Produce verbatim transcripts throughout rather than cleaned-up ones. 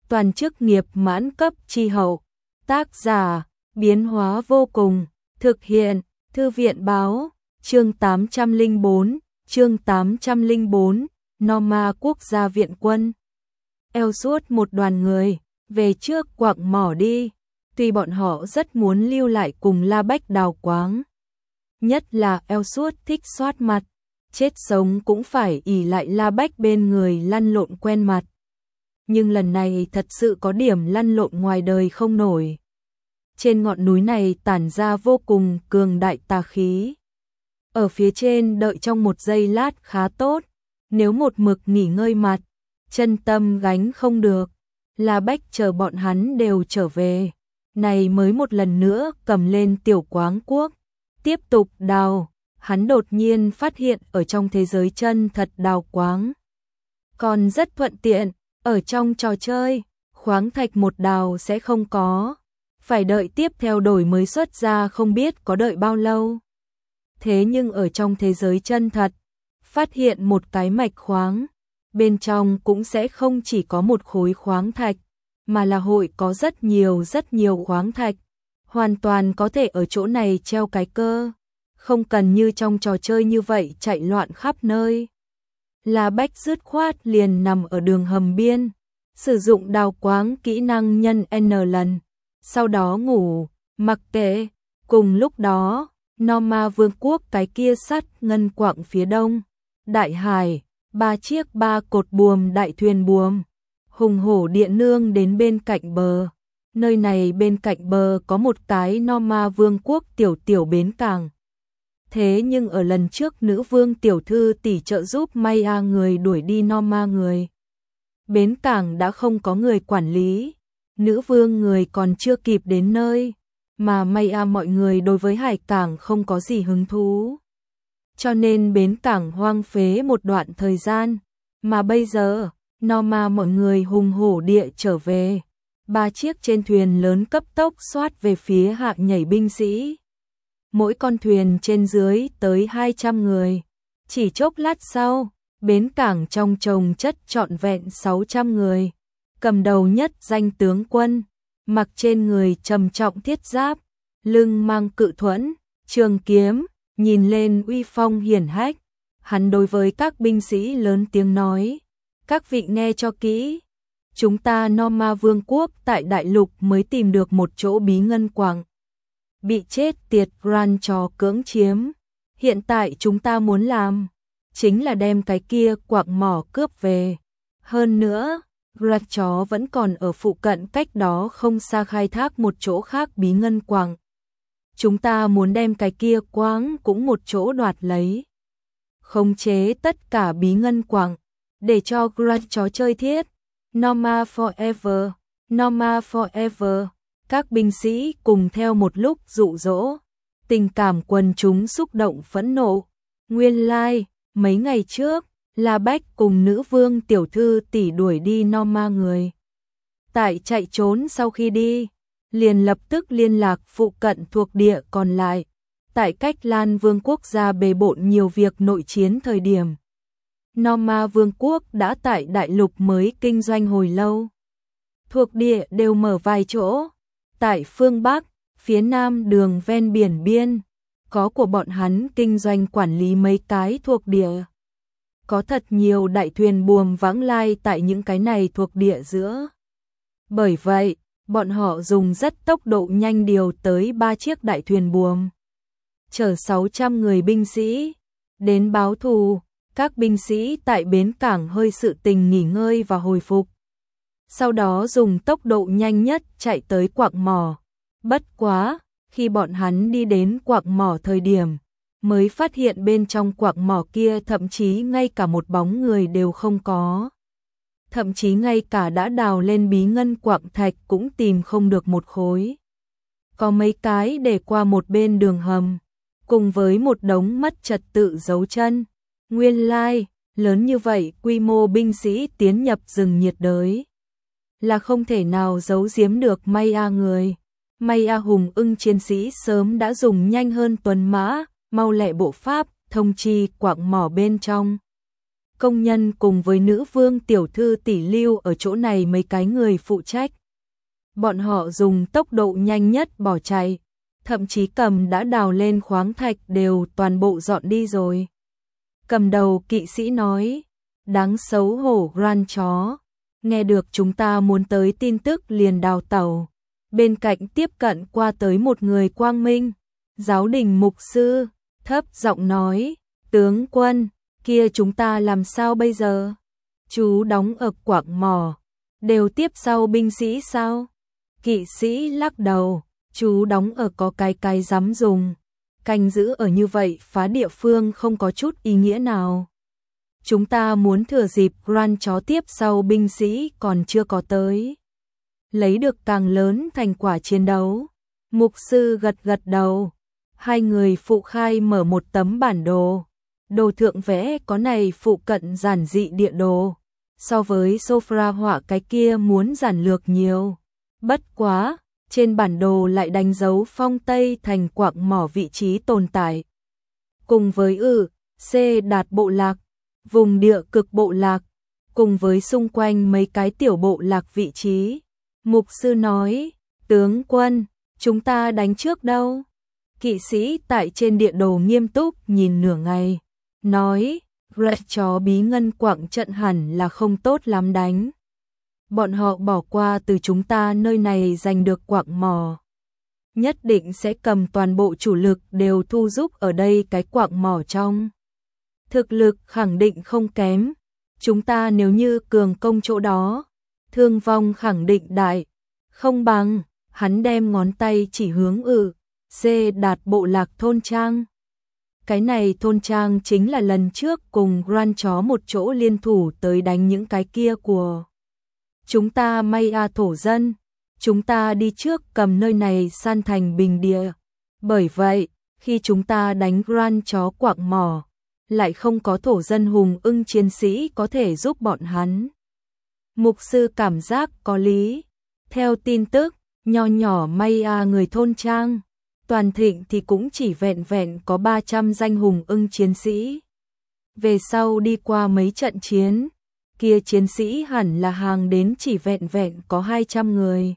toàn chức nghiệp mãn cấp chi hậu. Tác giả, biến hóa vô cùng, thực hiện, Thư viện báo, chương tám trăm lẻ bốn, chương tám trăm lẻ bốn, Norma quốc gia viện quân. Eo suốt một đoàn người, về trước quặng mỏ đi, tuy bọn họ rất muốn lưu lại cùng La Bách đào quáng. Nhất là Eo suốt thích soát mặt, chết sống cũng phải ỷ lại La Bách bên người lăn lộn quen mặt. Nhưng lần này thật sự có điểm lăn lộn ngoài đời không nổi. Trên ngọn núi này tản ra vô cùng cường đại tà khí. Ở phía trên đợi trong một giây lát khá tốt, nếu một mực nghỉ ngơi mặt, chân tâm gánh không được, La Bách chờ bọn hắn đều trở về, này mới một lần nữa cầm lên tiểu quáng cuốc, tiếp tục đào. Hắn đột nhiên phát hiện ở trong thế giới chân thật đào quáng còn rất thuận tiện. Ở trong trò chơi, khoáng thạch một đào sẽ không có, phải đợi tiếp theo đổi mới xuất ra, không biết có đợi bao lâu. Thế nhưng ở trong thế giới chân thật, phát hiện một cái mạch khoáng, bên trong cũng sẽ không chỉ có một khối khoáng thạch, mà là hội có rất nhiều rất nhiều khoáng thạch, hoàn toàn có thể ở chỗ này treo cái cơ, không cần như trong trò chơi như vậy chạy loạn khắp nơi. La Bách dứt khoát liền nằm ở đường hầm biên, sử dụng đào quáng kỹ năng nhân N lần, sau đó ngủ, mặc kệ. Cùng lúc đó, Norma vương quốc cái kia sắt ngân quặng phía đông, đại hải, ba chiếc ba cột buồm đại thuyền buồm, hùng hổ điện nương đến bên cạnh bờ. Nơi này bên cạnh bờ có một cái Norma vương quốc tiểu tiểu bến cảng. Thế nhưng ở lần trước nữ vương tiểu thư tỷ trợ giúp Maya người đuổi đi Norma người, bến cảng đã không có người quản lý, nữ vương người còn chưa kịp đến nơi, mà Maya mọi người đối với hải cảng không có gì hứng thú. Cho nên bến cảng hoang phế một đoạn thời gian, mà bây giờ, Norma mọi người hùng hổ địa trở về, ba chiếc trên thuyền lớn cấp tốc xoát về phía hạ nhảy binh sĩ. Mỗi con thuyền trên dưới tới hai trăm người. Chỉ chốc lát sau, bến cảng trong chồng chất trọn vẹn sáu trăm người. Cầm đầu nhất danh tướng quân, mặc trên người trầm trọng thiết giáp, lưng mang cự thuẫn, trường kiếm, nhìn lên uy phong hiển hách. Hắn đối với các binh sĩ lớn tiếng nói: các vị nghe cho kỹ, chúng ta Norma vương quốc tại đại lục mới tìm được một chỗ bí ngân quặng, bị chết tiệt Grand chó cưỡng chiếm. Hiện tại chúng ta muốn làm chính là đem cái kia quặng mỏ cướp về. Hơn nữa, Grand chó vẫn còn ở phụ cận cách đó không xa khai thác một chỗ khác bí ngân quặng. Chúng ta muốn đem cái kia quáng cũng một chỗ đoạt lấy, khống chế tất cả bí ngân quặng, để cho Grand chó chơi thiết. Norma forever, Norma forever. Các binh sĩ cùng theo một lúc dụ dỗ, tình cảm quần chúng xúc động phẫn nộ. Nguyên lai, like, mấy ngày trước, La Bách cùng nữ vương tiểu thư tỷ đuổi đi Norma người. Tại chạy trốn sau khi đi, liền lập tức liên lạc phụ cận thuộc địa còn lại. Tại cách Lan vương quốc gia bề bộn nhiều việc nội chiến thời điểm, Norma vương quốc đã tại đại lục mới kinh doanh hồi lâu. Thuộc địa đều mở vài chỗ. Tại phương Bắc, phía Nam đường ven biển biên, có của bọn hắn kinh doanh quản lý mấy cái thuộc địa. Có thật nhiều đại thuyền buồm vãng lai tại những cái này thuộc địa giữa. Bởi vậy, bọn họ dùng rất tốc độ nhanh điều tới ba chiếc đại thuyền buồm, chở sáu trăm người binh sĩ đến báo thù. Các binh sĩ tại bến cảng hơi sự tình nghỉ ngơi và hồi phục, sau đó dùng tốc độ nhanh nhất chạy tới quặng mỏ. Bất quá, khi bọn hắn đi đến quặng mỏ thời điểm, mới phát hiện bên trong quặng mỏ kia thậm chí ngay cả một bóng người đều không có. Thậm chí ngay cả đã đào lên bí ngân quặng thạch cũng tìm không được một khối. Có mấy cái để qua một bên đường hầm, cùng với một đống mất trật tự dấu chân. Nguyên lai, like, lớn như vậy quy mô binh sĩ tiến nhập rừng nhiệt đới là không thể nào giấu giếm được Maya người. Maya hùng ưng chiến sĩ sớm đã dùng nhanh hơn tuần mã, mau lẹ bộ pháp, thông chi quặng mỏ bên trong. công nhân cùng với nữ vương tiểu thư tỷ lưu ở chỗ này mấy cái người phụ trách. Bọn họ dùng tốc độ nhanh nhất bỏ chạy, thậm chí cầm đã đào lên khoáng thạch đều toàn bộ dọn đi rồi. Cầm đầu kỵ sĩ nói, đáng xấu hổ Grand chó, nghe được chúng ta muốn tới tin tức liền đào tẩu. Bên cạnh tiếp cận qua tới một người quang minh, giáo đình mục sư, thấp giọng nói, tướng quân, kia chúng ta làm sao bây giờ? Chú đóng ở quạng mỏ, đều tiếp sau binh sĩ sao? Kỵ sĩ lắc đầu, chú đóng ở có cái cái dám dùng, canh giữ ở như vậy phá địa phương không có chút ý nghĩa nào. Chúng ta muốn thừa dịp Grand chó tiếp sau binh sĩ còn chưa có tới, lấy được càng lớn thành quả chiến đấu. Mục sư gật gật đầu, hai người phụ khai mở một tấm bản đồ. Đồ thượng vẽ có này phụ cận giản dị địa đồ, so với Sofra họa cái kia muốn giản lược nhiều. Bất quá, trên bản đồ lại đánh dấu phong Tây thành quạng mỏ vị trí tồn tại. Cùng với ư, C đạt bộ lạc, vùng địa cực bộ lạc, cùng với xung quanh mấy cái tiểu bộ lạc vị trí. Mục sư nói, tướng quân, chúng ta đánh trước đâu? Kỵ sĩ tại trên địa đồ nghiêm túc nhìn nửa ngày, nói, Red chó bí ngân quạng trận hẳn là không tốt lắm đánh. Bọn họ bỏ qua từ chúng ta nơi này giành được quạng mỏ, nhất định sẽ cầm toàn bộ chủ lực đều thu giúp ở đây cái quạng mỏ trong. Thực lực khẳng định không kém, chúng ta nếu như cường công chỗ đó, thương vong khẳng định đại, không bằng, hắn đem ngón tay chỉ hướng ử, C đạt bộ lạc thôn trang. Cái này thôn trang chính là lần trước cùng Grand chó một chỗ liên thủ tới đánh những cái kia của chúng ta may a thổ dân. Chúng ta đi trước cầm nơi này san thành bình địa. Bởi vậy, khi chúng ta đánh Grand chó quạng mỏ, lại không có thổ dân hùng ưng chiến sĩ có thể giúp bọn hắn. Mục sư cảm giác có lý. Theo tin tức, nho nhỏ may a người thôn trang, toàn thịnh thì cũng chỉ vẹn vẹn có ba trăm danh hùng ưng chiến sĩ. Về sau đi qua mấy trận chiến, kia chiến sĩ hẳn là hàng đến chỉ vẹn vẹn có hai trăm người.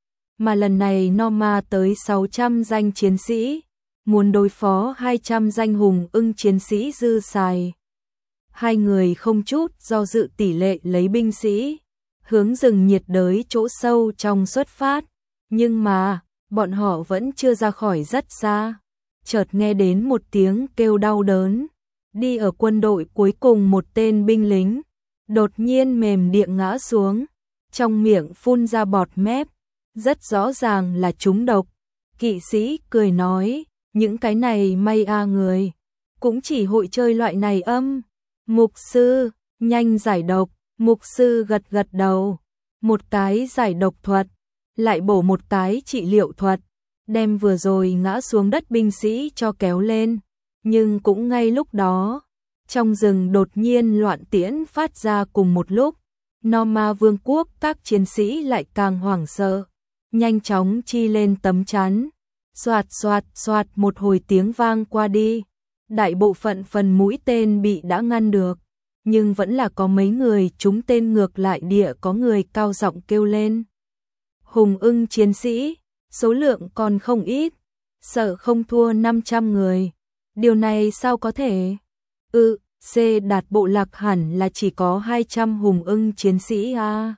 Mà lần này Norma tới sáu trăm danh chiến sĩ, muốn đối phó hai trăm danh hùng ưng chiến sĩ dư xài. Hai người không chút do dự tỷ lệ lấy binh sĩ, hướng rừng nhiệt đới chỗ sâu trong xuất phát. Nhưng mà, bọn họ vẫn chưa ra khỏi rất xa. Chợt nghe đến một tiếng kêu đau đớn. Đi ở quân đội cuối cùng một tên binh lính, đột nhiên mềm địa ngã xuống, trong miệng phun ra bọt mép, rất rõ ràng là trúng độc. Kỵ sĩ cười nói, những cái này may a người, cũng chỉ hội chơi loại này âm. Mục sư, nhanh giải độc. Mục sư gật gật đầu, một cái giải độc thuật, lại bổ một cái trị liệu thuật, đem vừa rồi ngã xuống đất binh sĩ cho kéo lên. Nhưng cũng ngay lúc đó, trong rừng đột nhiên loạn tiễn phát ra cùng một lúc. Norma vương quốc các chiến sĩ lại càng hoảng sợ, nhanh chóng chi lên tấm chắn. Xoạt xoạt xoạt một hồi tiếng vang qua đi, đại bộ phận phần mũi tên bị đã ngăn được. Nhưng vẫn là có mấy người trúng tên ngược lại địa, có người cao giọng kêu lên. Hùng ưng chiến sĩ, số lượng còn không ít, sợ không thua năm trăm người. Điều này sao có thể? Ừ, C đạt bộ lạc hẳn là chỉ có hai trăm hùng ưng chiến sĩ à.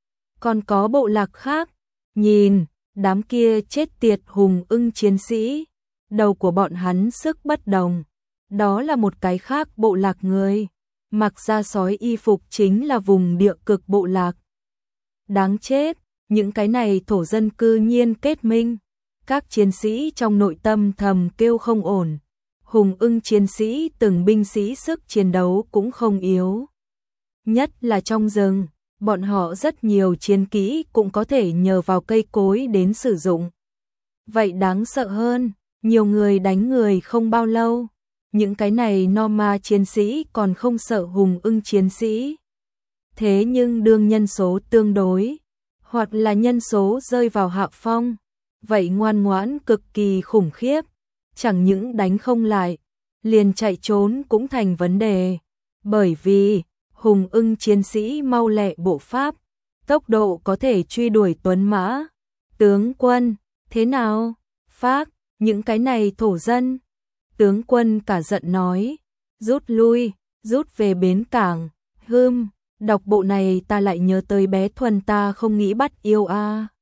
Còn có bộ lạc khác, nhìn, đám kia chết tiệt hùng ưng chiến sĩ, đầu của bọn hắn sức bất đồng. Đó là một cái khác bộ lạc người. Mặc da sói y phục chính là vùng địa cực bộ lạc. Đáng chết, những cái này thổ dân cư nhiên kết minh. Các chiến sĩ trong nội tâm thầm kêu không ổn. Hùng ưng chiến sĩ từng binh sĩ sức chiến đấu cũng không yếu. Nhất là trong rừng, bọn họ rất nhiều chiến kỹ cũng có thể nhờ vào cây cối đến sử dụng. Vậy đáng sợ hơn, nhiều người đánh người không bao lâu. Những cái này Norma chiến sĩ còn không sợ hùng ưng chiến sĩ. Thế nhưng đương nhân số tương đối, hoặc là nhân số rơi vào hạ phong, vậy ngoan ngoãn cực kỳ khủng khiếp. Chẳng những đánh không lại, liền chạy trốn cũng thành vấn đề. Bởi vì, Hùng ưng chiến sĩ mau lẹ bộ pháp, tốc độ có thể truy đuổi tuấn mã. Tướng quân, thế nào? Phác, những cái này thổ dân. Tướng quân cả giận nói, rút lui, rút về bến cảng. Hưm, đọc bộ này ta lại nhớ tới bé Thuần ta không nghĩ bắt yêu a.